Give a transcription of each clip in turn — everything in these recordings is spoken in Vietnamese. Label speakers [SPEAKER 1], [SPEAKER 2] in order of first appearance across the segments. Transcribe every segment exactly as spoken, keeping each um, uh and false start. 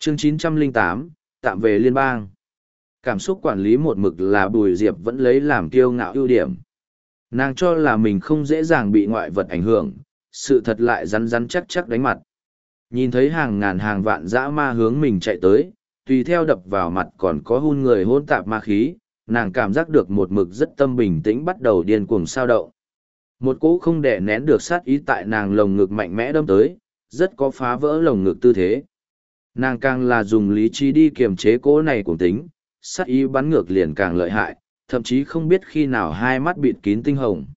[SPEAKER 1] Chương chín trăm lẻ tám, tạm về liên bang. Cảm xúc quản lý một mực là Bùi Diệp vẫn lấy làm kiêu ngạo ưu điểm. Nàng cho là mình không dễ dàng bị ngoại vật ảnh hưởng, sự thật lại rắn rắn chắc chắc đánh mặt. Nhìn thấy hàng ngàn hàng vạn dã ma hướng mình chạy tới, tùy theo đập vào mặt còn có hun người hôn tạp ma khí, nàng cảm giác được một mực rất tâm bình tĩnh bắt đầu điên cuồng sao động. Một cỗ không đè nén được sát ý tại nàng lồng ngực mạnh mẽ đâm tới, rất có phá vỡ lồng ngực tư thế. Nàng càng là dùng lý trí đi kiềm chế cỗ này của tính, sát ý bắn ngược liền càng lợi hại, thậm chí không biết khi nào hai mắt bịt kín tinh hồng.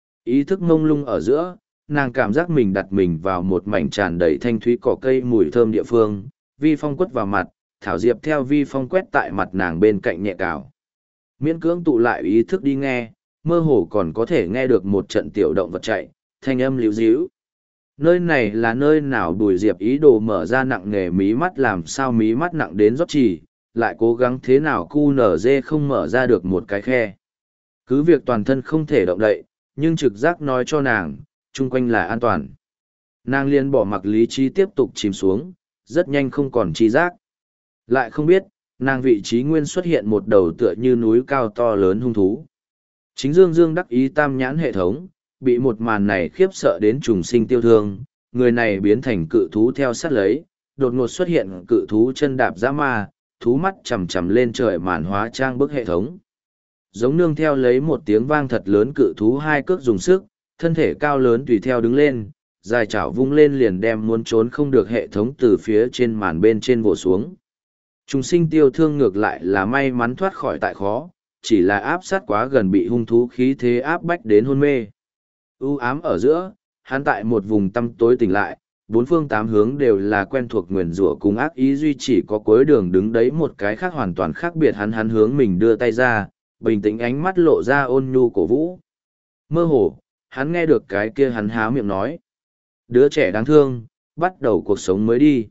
[SPEAKER 1] Ý thức mông lung ở giữa, nàng cảm giác mình đặt mình vào một mảnh tràn đầy thanh thúy cỏ cây mùi thơm địa phương, vi phong quất vào mặt, thảo diệp theo vi phong quét tại mặt nàng bên cạnh nhẹ cào. Miễn cưỡng tụ lại ý thức đi nghe, mơ hồ còn có thể nghe được một trận tiểu động vật chạy, thanh âm líu díu. Nơi này là nơi nào? Bùi Diệp ý đồ mở ra nặng nề mí mắt, làm sao mí mắt nặng đến rót trì, lại cố gắng thế nào cu nở dê không mở ra được một cái khe. Cứ việc toàn thân không thể động đậy, nhưng trực giác nói cho nàng, chung quanh là an toàn. Nàng liền bỏ mặc lý trí tiếp tục chìm xuống, rất nhanh không còn trí giác. Lại không biết, nàng vị trí nguyên xuất hiện một đầu tựa như núi cao to lớn hung thú. Chính Dương Dương đắc ý tam nhãn hệ thống, bị một màn này khiếp sợ đến trùng sinh tiêu thương, người này biến thành cự thú theo sát lấy, đột ngột xuất hiện cự thú chân đạp dã ma, thú mắt chằm chằm lên trời màn hóa trang bức hệ thống. Giống nương theo lấy một tiếng vang thật lớn, cự thú hai cước dùng sức, thân thể cao lớn tùy theo đứng lên, dài chảo vung lên liền đem muốn trốn không được hệ thống từ phía trên màn bên trên vỗ xuống. Trùng sinh tiêu thương ngược lại là may mắn thoát khỏi tại khó, chỉ là áp sát quá gần bị hung thú khí thế áp bách đến hôn mê. U ám ở giữa, hắn tại một vùng tăm tối tỉnh lại, bốn phương tám hướng đều là quen thuộc nguyền rủa cùng ác ý, duy chỉ có cuối đường đứng đấy một cái khác hoàn toàn khác biệt. Hắn hắn hướng mình đưa tay ra, bình tĩnh ánh mắt lộ ra ôn nhu cổ vũ. Mơ hồ, hắn nghe được cái kia hắn há miệng nói. Đứa trẻ đáng thương, bắt đầu cuộc sống mới đi.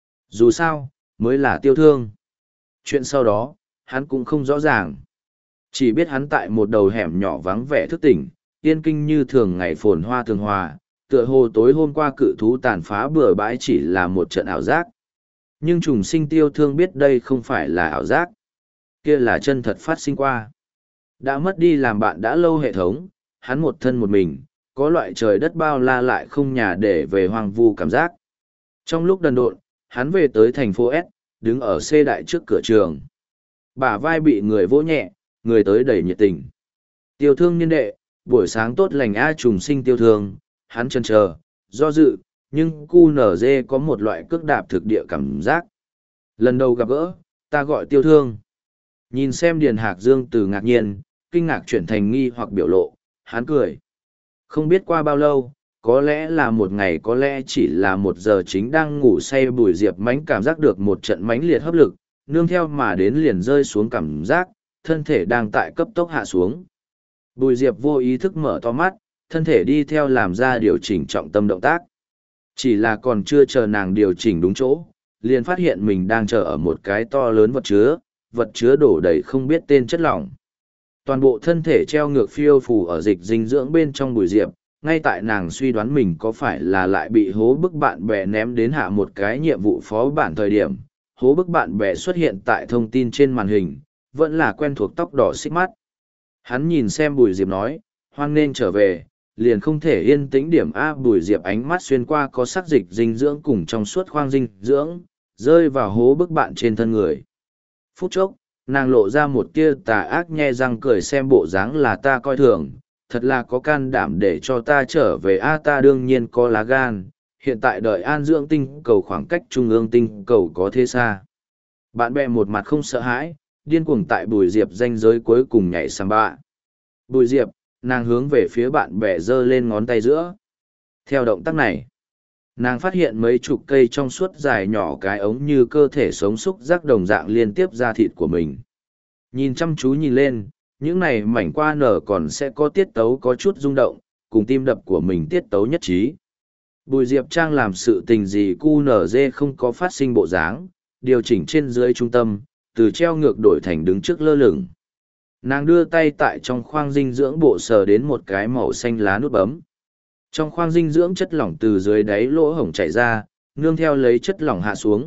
[SPEAKER 1] Dù sao, mới là tiêu thương. Chuyện sau đó, hắn cũng không rõ ràng. Chỉ biết hắn tại một đầu hẻm nhỏ vắng vẻ thức tỉnh, yên kinh như thường ngày phồn hoa thường hòa, tựa hồ tối hôm qua cự thú tàn phá bừa bãi chỉ là một trận ảo giác. Nhưng trùng sinh tiêu thương biết đây không phải là ảo giác. Kia là chân thật phát sinh qua. Đã mất đi làm bạn đã lâu hệ thống, hắn một thân một mình, có loại trời đất bao la lại không nhà để về hoang vu cảm giác. Trong lúc đần độn, hắn về tới thành phố S, đứng ở C đại trước cửa trường. Bả vai bị người vỗ nhẹ, người tới đầy nhiệt tình. Tiêu thương niên đệ, buổi sáng tốt lành a. Trùng sinh tiêu thương, hắn chần chờ, do dự, nhưng cu nở dê có một loại cước đạp thực địa cảm giác. Lần đầu gặp gỡ, ta gọi tiêu thương. Nhìn xem Điền Hạc Dương từ ngạc nhiên, kinh ngạc chuyển thành nghi hoặc biểu lộ, hắn cười. Không biết qua bao lâu, có lẽ là một ngày, có lẽ chỉ là một giờ, chính đang ngủ say Bùi Diệp mãnh cảm giác được một trận mãnh liệt hấp lực, nương theo mà đến liền rơi xuống cảm giác, thân thể đang tại cấp tốc hạ xuống. Bùi Diệp vô ý thức mở to mắt, thân thể đi theo làm ra điều chỉnh trọng tâm động tác. Chỉ là còn chưa chờ nàng điều chỉnh đúng chỗ, liền phát hiện mình đang chờ ở một cái to lớn vật chứa, vật chứa đổ đầy không biết tên chất lỏng. Toàn bộ thân thể treo ngược phiêu phù ở dịch dinh dưỡng bên trong Bùi Diệp, ngay tại nàng suy đoán mình có phải là lại bị hố bức bạn bè ném đến hạ một cái nhiệm vụ phó bản thời điểm, hố bức bạn bè xuất hiện tại thông tin trên màn hình, vẫn là quen thuộc tóc đỏ xích mắt. Hắn nhìn xem Bùi Diệp nói, hoan nên trở về, liền không thể yên tĩnh điểm A. Bùi Diệp ánh mắt xuyên qua có sắc dịch dinh dưỡng cùng trong suốt khoang dinh dưỡng, rơi vào hố bức bạn trên thân người. Phút chốc, nàng lộ ra một tia tà ác nhe răng cười, xem bộ dáng là ta coi thường, thật là có can đảm để cho ta trở về A. Ta đương nhiên có lá gan, hiện tại đợi an dưỡng tinh cầu khoảng cách trung ương tinh cầu có thế xa. Bạn bè một mặt không sợ hãi, điên cuồng tại Bùi Diệp ranh giới cuối cùng nhảy samba bạ. Bùi Diệp, nàng hướng về phía bạn bè giơ lên ngón tay giữa. Theo động tác này, nàng phát hiện mấy chục cây trong suốt dài nhỏ cái ống như cơ thể sống xúc giác đồng dạng liên tiếp ra thịt của mình. Nhìn chăm chú nhìn lên, những này mảnh qua nở còn sẽ có tiết tấu có chút rung động, cùng tim đập của mình tiết tấu nhất trí. Bùi Diệp Trang làm sự tình gì cu nở dê không có phát sinh bộ dáng, điều chỉnh trên dưới trung tâm, từ treo ngược đổi thành đứng trước lơ lửng. Nàng đưa tay tại trong khoang dinh dưỡng bộ sờ đến một cái màu xanh lá nút bấm. Trong khoang dinh dưỡng chất lỏng từ dưới đáy lỗ hổng chảy ra, nương theo lấy chất lỏng hạ xuống,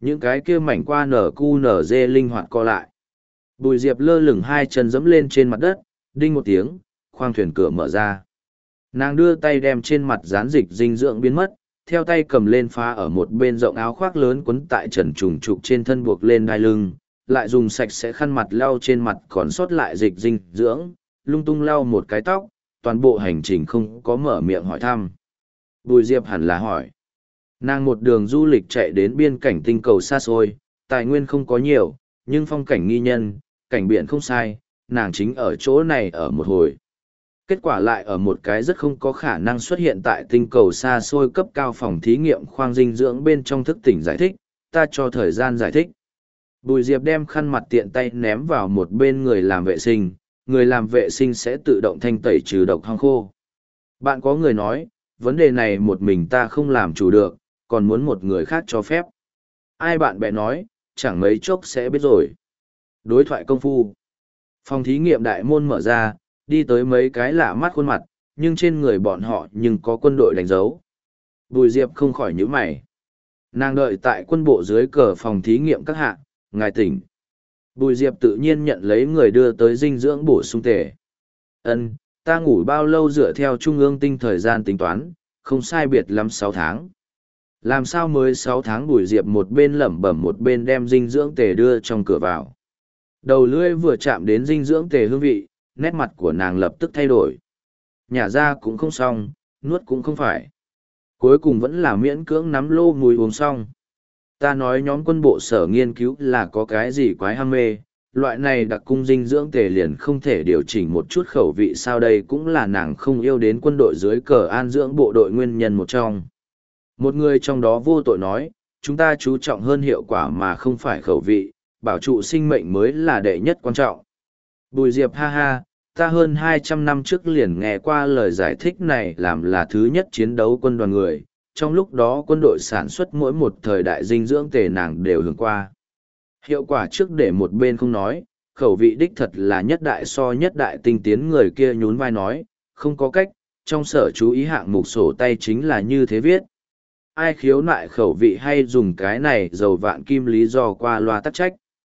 [SPEAKER 1] Những cái kia mảnh qua nở cu nở dê linh hoạt co lại. Bùi Diệp lơ lửng hai chân dẫm lên trên mặt đất, đinh một tiếng, khoang thuyền cửa mở ra. Nàng đưa tay đem trên mặt dán dịch dinh dưỡng biến mất, theo tay cầm lên phá ở một bên rộng áo khoác lớn quấn tại trần trùng trục trên thân buộc lên đai lưng, lại dùng sạch sẽ khăn mặt lau trên mặt còn sót lại dịch dinh dưỡng, lung tung lau một cái tóc, toàn bộ hành trình không có mở miệng hỏi thăm. Bùi Diệp hẳn là hỏi. Nàng một đường du lịch chạy đến biên cảnh tinh cầu xa xôi, tài nguyên không có nhiều, nhưng phong cảnh nghi nhân, cảnh biển không sai, nàng chính ở chỗ này ở một hồi. Kết quả lại ở một cái rất không có khả năng xuất hiện tại tinh cầu xa xôi cấp cao phòng thí nghiệm khoang dinh dưỡng bên trong thức tỉnh giải thích, ta cho thời gian giải thích. Bùi Diệp đem khăn mặt tiện tay ném vào một bên người làm vệ sinh, người làm vệ sinh sẽ tự động thanh tẩy trừ độc hong khô. Bạn có người nói, vấn đề này một mình ta không làm chủ được, còn muốn một người khác cho phép. Ai bạn bè nói, chẳng mấy chốc sẽ biết rồi. Đối thoại công phu. Phòng thí nghiệm đại môn mở ra, đi tới mấy cái lạ mắt khuôn mặt, nhưng trên người bọn họ nhưng có quân đội đánh dấu. Bùi Diệp không khỏi nhíu mày. Nàng đợi tại quân bộ dưới cờ phòng thí nghiệm các hạ, ngài tỉnh. Bùi Diệp tự nhiên nhận lấy người đưa tới dinh dưỡng bổ sung tề. Ân, ta ngủ bao lâu dựa theo trung ương tinh thời gian tính toán, không sai biệt lắm sáu tháng. Làm sao mới sáu tháng? Bùi Diệp một bên lẩm bẩm một bên đem dinh dưỡng tề đưa trong cửa vào. Đầu lưỡi vừa chạm đến dinh dưỡng tề hương vị, nét mặt của nàng lập tức thay đổi. Nhả ra cũng không xong, nuốt cũng không phải. Cuối cùng vẫn là miễn cưỡng nắm lô mùi uống xong. Ta nói nhóm quân bộ sở nghiên cứu là có cái gì quái ham mê, loại này đặc cung dinh dưỡng tề liền không thể điều chỉnh một chút khẩu vị sao? Đây cũng là nàng không yêu đến quân đội dưới cờ an dưỡng bộ đội nguyên nhân một trong. Một người trong đó vô tội nói, chúng ta chú trọng hơn hiệu quả mà không phải khẩu vị, bảo trụ sinh mệnh mới là đệ nhất quan trọng. Bùi Diệp ha ha, ta hơn hai trăm năm trước liền nghe qua lời giải thích này, làm là thứ nhất chiến đấu quân đoàn người, trong lúc đó quân đội sản xuất mỗi một thời đại dinh dưỡng tề nàng đều hưởng qua. Hiệu quả trước để một bên không nói, khẩu vị đích thật là nhất đại so nhất đại tinh tiến. Người kia nhún vai nói, không có cách, trong sở chú ý hạng mục sổ tay chính là như thế viết. Ai khiếu nại khẩu vị hay dùng cái này dầu vạn kim lý do qua loa tắc trách.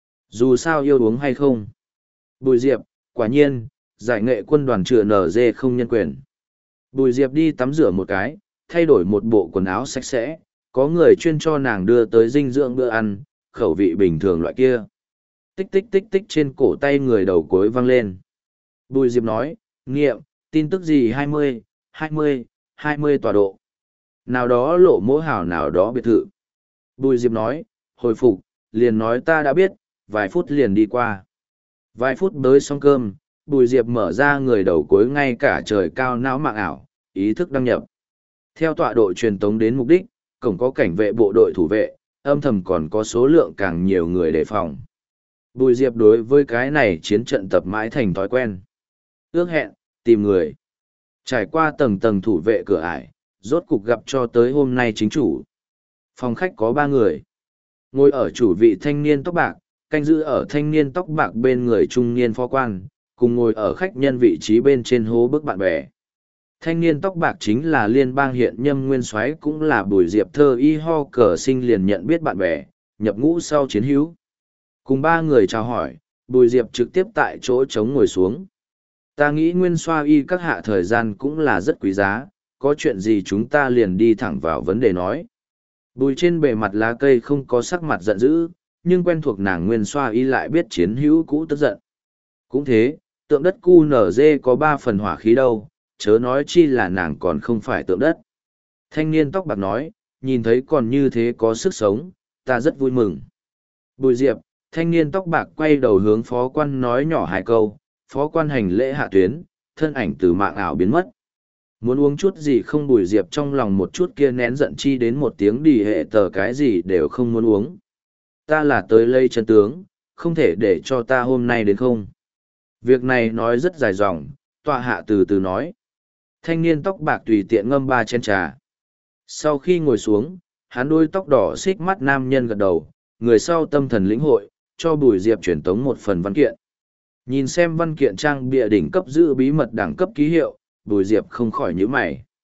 [SPEAKER 1] Dù sao yêu uống hay không. Bùi Diệp, quả nhiên, giải nghệ quân đoàn chữa nở dê không nhân quyền. Bùi Diệp đi tắm rửa một cái, thay đổi một bộ quần áo sạch sẽ, có người chuyên cho nàng đưa tới dinh dưỡng bữa ăn, khẩu vị bình thường loại kia. Tích tích tích tích trên cổ tay người đầu cuối văng lên. Bùi Diệp nói, nghiệm, tin tức gì hai mươi, hai mươi, hai mươi tọa độ. Nào đó lộ mỗ hảo nào đó biệt thự. Bùi Diệp nói, hồi phục, liền nói ta đã biết, vài phút liền đi qua. Vài phút bới xong cơm, Bùi Diệp mở ra người đầu cuối ngay cả trời cao não mạng ảo, ý thức đăng nhập. Theo tọa độ truyền tống đến mục đích, cổng có cảnh vệ bộ đội thủ vệ, âm thầm còn có số lượng càng nhiều người đề phòng. Bùi Diệp đối với cái này chiến trận tập mãi thành thói quen. Ước hẹn, tìm người. Trải qua tầng tầng thủ vệ cửa ải, rốt cục gặp cho tới hôm nay chính chủ. Phòng khách có ba người. Ngồi ở chủ vị thanh niên tóc bạc, canh giữ ở thanh niên tóc bạc bên người trung niên phó quan, cùng ngồi ở khách nhân vị trí bên trên hố bức bạn bè. Thanh niên tóc bạc chính là liên bang hiện nhâm nguyên soái, cũng là Bùi Diệp thơ y ho cờ sinh liền nhận biết bạn bè, nhập ngũ sau chiến hữu. Cùng ba người chào hỏi, Bùi Diệp trực tiếp tại chỗ trống ngồi xuống. Ta nghĩ nguyên soái y các hạ thời gian cũng là rất quý giá, có chuyện gì chúng ta liền đi thẳng vào vấn đề nói. Bùi trên bề mặt lá cây không có sắc mặt giận dữ, nhưng quen thuộc nàng nguyên soái y lại biết chiến hữu cũ tức giận. Cũng thế, tượng đất cu nở dê có ba phần hỏa khí đâu, chớ nói chi là nàng còn không phải tượng đất. Thanh niên tóc bạc nói, nhìn thấy còn như thế có sức sống, ta rất vui mừng. Bùi Diệp, thanh niên tóc bạc quay đầu hướng phó quan nói nhỏ hai câu, phó quan hành lễ hạ tuyến, thân ảnh từ mạng ảo biến mất. Muốn uống chút gì không? Bùi Diệp trong lòng một chút kia nén giận chi đến một tiếng đi hệ tờ cái gì đều không muốn uống. Ta là tới lây chân tướng, không thể để cho ta hôm nay đến không. Việc này nói rất dài dòng, tọa hạ từ từ nói. Thanh niên tóc bạc tùy tiện ngâm ba chén trà. Sau khi ngồi xuống, hắn đôi tóc đỏ xích mắt nam nhân gật đầu, người sau tâm thần lĩnh hội, cho Bùi Diệp truyền tống một phần văn kiện. Nhìn xem văn kiện trang bìa đỉnh cấp giữ bí mật đẳng cấp ký hiệu, Bùi Diệp không khỏi nhíu mày.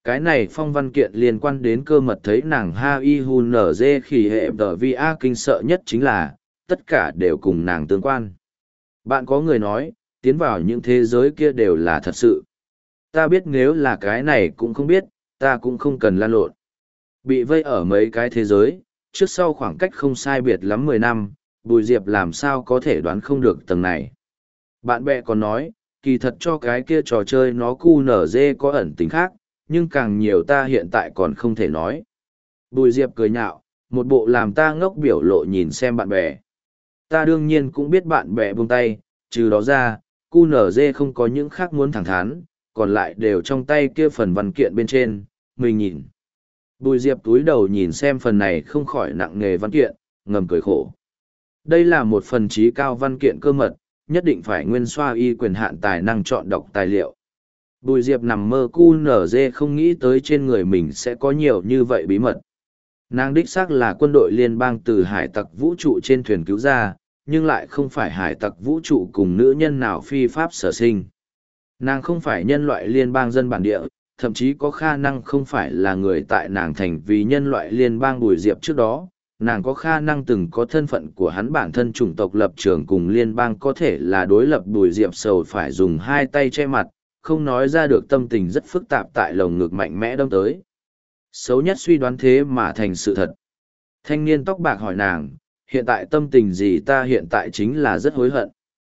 [SPEAKER 1] Cái này phong văn kiện liên quan đến cơ mật thấy nàng ha y hun nở dê khỉ hệ tờ vi a kinh sợ nhất chính là, tất cả đều cùng nàng tương quan. Bạn có người nói, tiến vào những thế giới kia đều là thật sự. Ta biết nếu là cái này cũng không biết, ta cũng không cần lan lộn. Bị vây ở mấy cái thế giới, trước sau khoảng cách không sai biệt lắm mười năm, Bùi Diệp làm sao có thể đoán không được tầng này. Bạn bè còn nói, kỳ thật cho cái kia trò chơi nó cu nở dê có ẩn tính khác, nhưng càng nhiều ta hiện tại còn không thể nói. Bùi Diệp cười nhạo, một bộ làm ta ngốc biểu lộ nhìn xem bạn bè. Ta đương nhiên cũng biết bạn bè buông tay, trừ đó ra, cu nở dê không có những khác muốn thẳng thắn, còn lại đều trong tay kia phần văn kiện bên trên, mình nhìn. Bùi Diệp túi đầu nhìn xem phần này không khỏi nặng nề văn kiện, ngầm cười khổ. Đây là một phần trí cao văn kiện cơ mật, nhất định phải nguyên soa y quyền hạn tài năng chọn đọc tài liệu. Bùi Diệp nằm mơ cu nở dê không nghĩ tới trên người mình sẽ có nhiều như vậy bí mật. Nàng đích xác là quân đội liên bang từ hải tặc vũ trụ trên thuyền cứu ra, nhưng lại không phải hải tặc vũ trụ cùng nữ nhân nào phi pháp sở sinh. Nàng không phải nhân loại liên bang dân bản địa, thậm chí có khả năng không phải là người tại nàng thành vì nhân loại liên bang Bùi Diệp trước đó. Nàng có khả năng từng có thân phận của hắn bản thân chủng tộc lập trường cùng liên bang có thể là đối lập Bùi Diệp sầu phải dùng hai tay che mặt, không nói ra được tâm tình rất phức tạp tại lồng ngực mạnh mẽ đâm tới. Xấu nhất suy đoán thế mà thành sự thật. Thanh niên tóc bạc hỏi nàng, hiện tại tâm tình gì? Ta hiện tại chính là rất hối hận.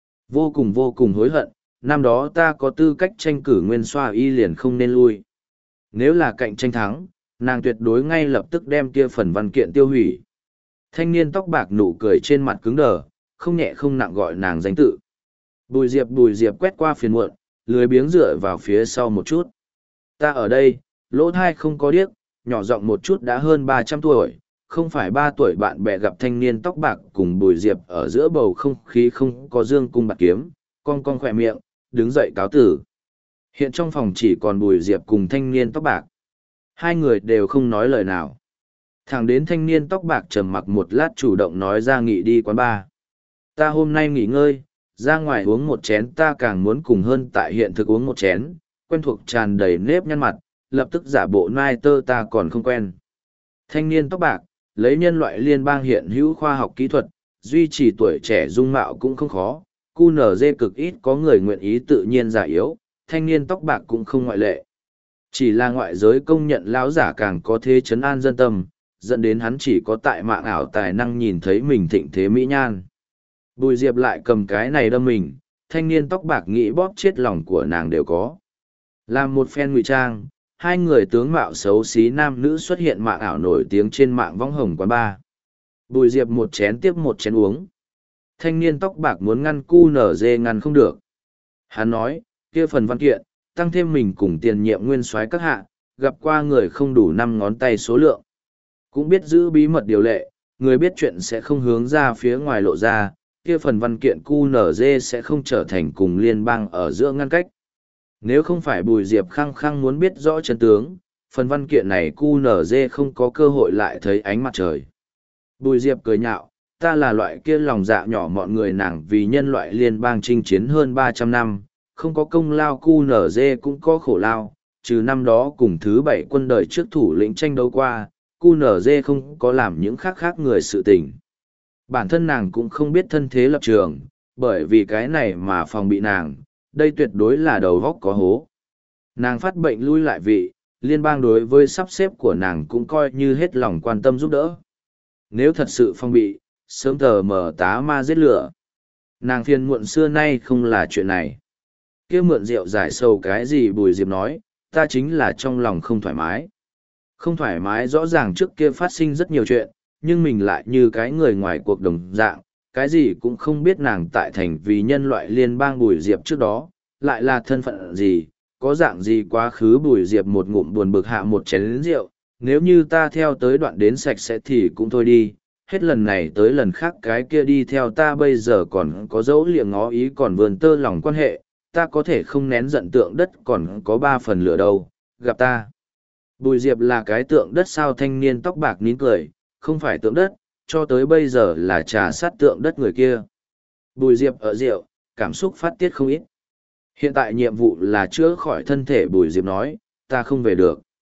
[SPEAKER 1] Vô cùng vô cùng hối hận, năm đó ta có tư cách tranh cử nguyên soa y liền không nên lui. Nếu là cạnh tranh thắng, nàng tuyệt đối ngay lập tức đem kia phần văn kiện tiêu hủy. Thanh niên tóc bạc nụ cười trên mặt cứng đờ, không nhẹ không nặng gọi nàng danh tự. Bùi Diệp Bùi Diệp quét qua phiền muộn, lười biếng dựa vào phía sau một chút. Ta ở đây, lỗ thai không có điếc, nhỏ giọng một chút đã hơn ba trăm tuổi, không phải ba tuổi bạn bè gặp thanh niên tóc bạc cùng Bùi Diệp ở giữa bầu không khí không có dương cung bạc kiếm, cong cong khỏe miệng, đứng dậy cáo tử. Hiện trong phòng chỉ còn Bùi Diệp cùng thanh niên tóc bạc. Hai người đều không nói lời nào. Thẳng đến thanh niên tóc bạc trầm mặc một lát chủ động nói ra nghị đi quán bar. Ta hôm nay nghỉ ngơi, ra ngoài uống một chén, ta càng muốn cùng hơn tại hiện thực uống một chén, quen thuộc tràn đầy nếp nhăn mặt, lập tức giả bộ nai tơ ta còn không quen. Thanh niên tóc bạc, lấy nhân loại liên bang hiện hữu khoa học kỹ thuật, duy trì tuổi trẻ dung mạo cũng không khó, cu nở dê cực ít có người nguyện ý tự nhiên giả yếu, thanh niên tóc bạc cũng không ngoại lệ. Chỉ là ngoại giới công nhận lão giả càng có thế chấn an dân tâm, dẫn đến hắn chỉ có tại mạng ảo tài năng nhìn thấy mình thịnh thế mỹ nhan. Bùi Diệp lại cầm cái này đâm mình, thanh niên tóc bạc nghĩ bóp chết lòng của nàng đều có. Làm một phen ngụy trang, hai người tướng mạo xấu xí nam nữ xuất hiện mạng ảo nổi tiếng trên mạng võng hồng quán bar. Bùi Diệp một chén tiếp một chén uống. Thanh niên tóc bạc muốn ngăn cu nở dê ngăn không được. Hắn nói, kia phần văn kiện, tăng thêm mình cùng tiền nhiệm nguyên soái các hạ, gặp qua người không đủ năm ngón tay số lượng. Cũng biết giữ bí mật điều lệ, người biết chuyện sẽ không hướng ra phía ngoài lộ ra, kia phần văn kiện cu nở dê sẽ không trở thành cùng liên bang ở giữa ngăn cách. Nếu không phải Bùi Diệp khăng khăng muốn biết rõ chân tướng, phần văn kiện này cu nở dê không có cơ hội lại thấy ánh mặt trời. Bùi Diệp cười nhạo, ta là loại kia lòng dạ nhỏ mọn người nàng vì nhân loại liên bang chinh chiến hơn ba trăm năm, không có công lao cu nở dê cũng có khổ lao, trừ năm đó cùng thứ bảy quân đời trước thủ lĩnh tranh đấu qua, cu nở dê không có làm những khác khác người sự tình. Bản thân nàng cũng không biết thân thế lập trường, bởi vì cái này mà phòng bị nàng, đây tuyệt đối là đầu góc có hố. Nàng phát bệnh lui lại vị, liên bang đối với sắp xếp của nàng cũng coi như hết lòng quan tâm giúp đỡ. Nếu thật sự phong bị, sớm tờ mở tá ma giết lửa. Nàng phiền muộn xưa nay không là chuyện này. Kia mượn rượu giải sầu cái gì Bùi Diệp nói, ta chính là trong lòng không thoải mái. Không thoải mái rõ ràng trước kia phát sinh rất nhiều chuyện, nhưng mình lại như cái người ngoài cuộc đồng dạng, cái gì cũng không biết nàng tại thành vì nhân loại liên bang Bùi Diệp trước đó, lại là thân phận gì, có dạng gì quá khứ. Bùi Diệp một ngụm buồn bực hạ một chén rượu, nếu như ta theo tới đoạn đến sạch sẽ thì cũng thôi đi, hết lần này tới lần khác cái kia đi theo ta bây giờ còn có dấu liệng ngó ý còn vườn tơ lòng quan hệ, ta có thể không nén giận tượng đất còn có ba phần lửa đâu, gặp ta. Bùi Diệp là cái tượng đất sao? Thanh niên tóc bạc nín cười, không phải tượng đất, cho tới bây giờ là trà sát tượng đất người kia. Bùi Diệp ở rượu, cảm xúc phát tiết không ít. Hiện tại nhiệm vụ là chữa khỏi thân thể. Bùi Diệp nói, ta không về được.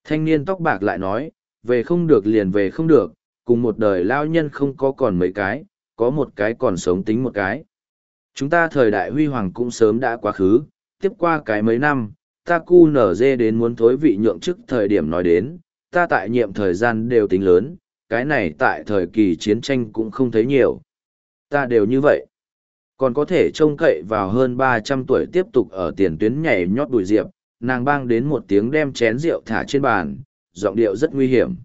[SPEAKER 1] Thanh niên tóc bạc lại nói, về không được liền về không được, cùng một đời lao nhân không có còn mấy cái, có một cái còn sống tính một cái. Chúng ta thời đại huy hoàng cũng sớm đã quá khứ, tiếp qua cái mấy năm, ta cu nở dê đến muốn thối vị nhượng chức thời điểm nói đến, ta tại nhiệm thời gian đều tính lớn, cái này tại thời kỳ chiến tranh cũng không thấy nhiều. Ta đều như vậy. Còn có thể trông cậy vào hơn ba trăm tuổi tiếp tục ở tiền tuyến nhảy nhót Bùi Diệp, nàng bang đến một tiếng đem chén rượu thả trên bàn, giọng điệu rất nguy hiểm.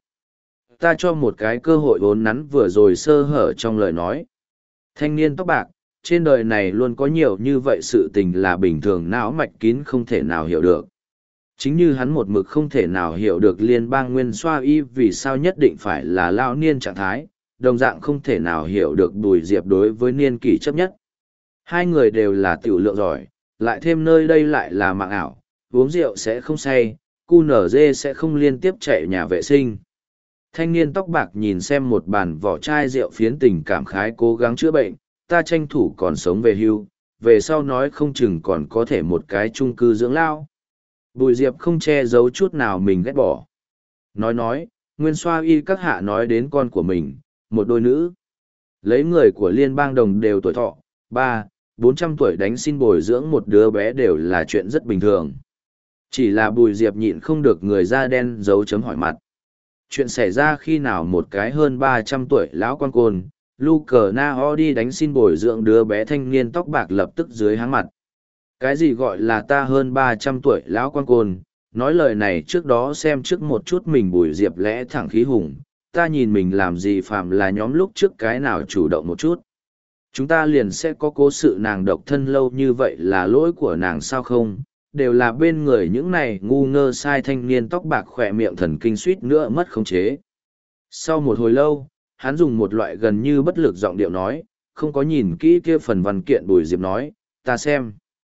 [SPEAKER 1] Ta cho một cái cơ hội vốn nắn vừa rồi sơ hở trong lời nói. Thanh niên tóc bạc, trên đời này luôn có nhiều như vậy sự tình là bình thường não mạch kín không thể nào hiểu được. Chính như hắn một mực không thể nào hiểu được liên bang nguyên xoa y vì sao nhất định phải là lao niên trạng thái, đồng dạng không thể nào hiểu được Bùi Diệp đối với niên kỷ chấp nhất. Hai người đều là tiểu lượng giỏi, lại thêm nơi đây lại là mạng ảo, uống rượu sẽ không say, cu nở dê sẽ không liên tiếp chạy nhà vệ sinh. Thanh niên tóc bạc nhìn xem một bàn vỏ chai rượu phiến tình cảm khái cố gắng chữa bệnh, ta tranh thủ còn sống về hưu, về sau nói không chừng còn có thể một cái chung cư dưỡng lao. Bùi Diệp không che giấu chút nào mình ghét bỏ. Nói nói, nguyên xoa y các hạ nói đến con của mình, một đôi nữ. Lấy người của liên bang đồng đều tuổi thọ, ba, bốn trăm tuổi đánh xin bồi dưỡng một đứa bé đều là chuyện rất bình thường. Chỉ là Bùi Diệp nhịn không được người da đen dấu chấm hỏi mặt. Chuyện xảy ra khi nào một cái hơn ba trăm tuổi lão quan côn, lu cờ na ho đi đánh xin bồi dưỡng đứa bé thanh niên tóc bạc lập tức dưới háng mặt. Cái gì gọi là ta hơn ba trăm tuổi lão quan côn, nói lời này trước đó xem trước một chút mình Bùi Diệp lẽ thẳng khí hùng, ta nhìn mình làm gì phạm là nhóm lúc trước cái nào chủ động một chút. Chúng ta liền sẽ có cố sự nàng độc thân lâu như vậy là lỗi của nàng sao không, đều là bên người những này ngu ngơ sai thanh niên tóc bạc khỏe miệng thần kinh suýt nữa mất khống chế. Sau một hồi lâu, hắn dùng một loại gần như bất lực giọng điệu nói, không có nhìn kỹ kia phần văn kiện. Bùi Diệp nói, ta xem.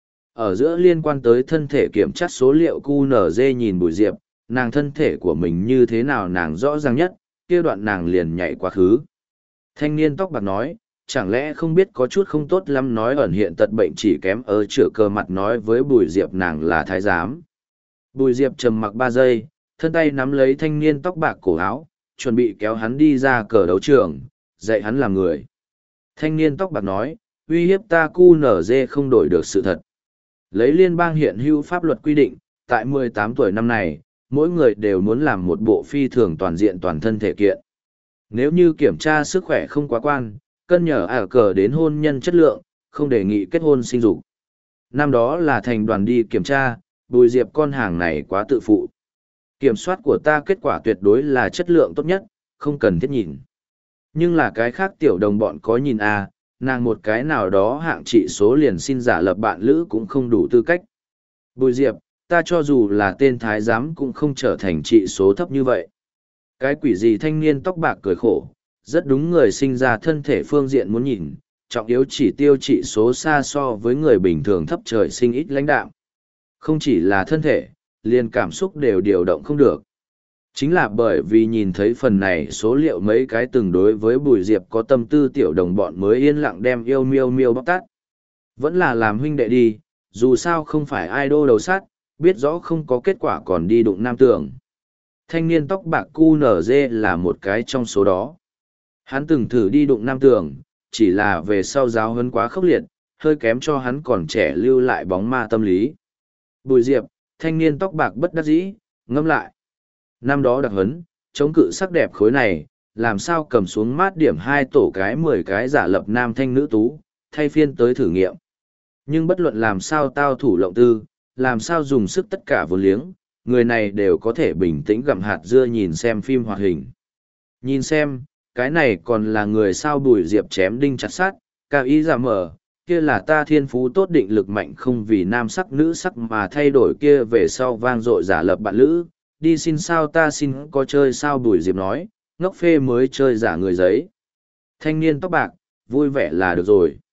[SPEAKER 1] Ở giữa liên quan tới thân thể kiểm tra số liệu cu nở dê nhìn Bùi Diệp, nàng thân thể của mình như thế nào nàng rõ ràng nhất, kia đoạn nàng liền nhảy quá khứ. Thanh niên tóc bạc nói, chẳng lẽ không biết có chút không tốt lắm nói ẩn hiện tật bệnh chỉ kém ở chữa cơ mặt nói với Bùi Diệp nàng là thái giám. Bùi Diệp trầm mặc ba giây, thân tay nắm lấy thanh niên tóc bạc cổ áo, chuẩn bị kéo hắn đi ra cờ đấu trường, dạy hắn làm người. Thanh niên tóc bạc nói, uy hiếp ta cu nở dê không đổi được sự thật. Lấy liên bang hiện hữu pháp luật quy định, tại mười tám tuổi năm này, mỗi người đều muốn làm một bộ phi thường toàn diện toàn thân thể kiện. Nếu như kiểm tra sức khỏe không quá quan, cân nhở ả cờ đến hôn nhân chất lượng, không đề nghị kết hôn sinh dục. Năm đó là thành đoàn đi kiểm tra, Bùi Diệp con hàng này quá tự phụ. Kiểm soát của ta kết quả tuyệt đối là chất lượng tốt nhất, không cần thiết nhìn. Nhưng là cái khác tiểu đồng bọn có nhìn à, nàng một cái nào đó hạng trị số liền xin giả lập bạn lữ cũng không đủ tư cách. Bùi Diệp, ta cho dù là tên thái giám cũng không trở thành trị số thấp như vậy. Cái quỷ gì thanh niên tóc bạc cười khổ, rất đúng người sinh ra thân thể phương diện muốn nhìn, trọng yếu chỉ tiêu trị số xa so với người bình thường thấp trời sinh ít lãnh đạm. Không chỉ là thân thể, liền cảm xúc đều điều động không được. Chính là bởi vì nhìn thấy phần này số liệu mấy cái từng đối với Bùi Diệp có tâm tư tiểu đồng bọn mới yên lặng đem yêu miêu miêu bóc tát. Vẫn là làm huynh đệ đi, dù sao không phải idol đầu sát, biết rõ không có kết quả còn đi đụng nam tường. Thanh niên tóc bạc cu nở dê là một cái trong số đó. Hắn từng thử đi đụng nam tường, chỉ là về sau giáo huấn quá khốc liệt, hơi kém cho hắn còn trẻ lưu lại bóng ma tâm lý. Bùi Diệp, thanh niên tóc bạc bất đắc dĩ, ngâm lại. Năm đó đặc huấn, chống cự sắc đẹp khối này, làm sao cầm xuống mát điểm hai tổ cái mười cái giả lập nam thanh nữ tú, thay phiên tới thử nghiệm. Nhưng bất luận làm sao tao thủ lộng tư, làm sao dùng sức tất cả vốn liếng, người này đều có thể bình tĩnh gặm hạt dưa nhìn xem phim hoạt hình. Nhìn xem, cái này còn là người sao. Bùi Diệp chém đinh chặt sát, cao ý giả mở, kia là ta thiên phú tốt định lực mạnh không vì nam sắc nữ sắc mà thay đổi kia về sau vang dội giả lập bạn lữ, đi xin sao ta xin có chơi sao. Bùi Diệp nói, ngốc phê mới chơi giả người giấy. Thanh niên tóc bạc, vui vẻ là được rồi.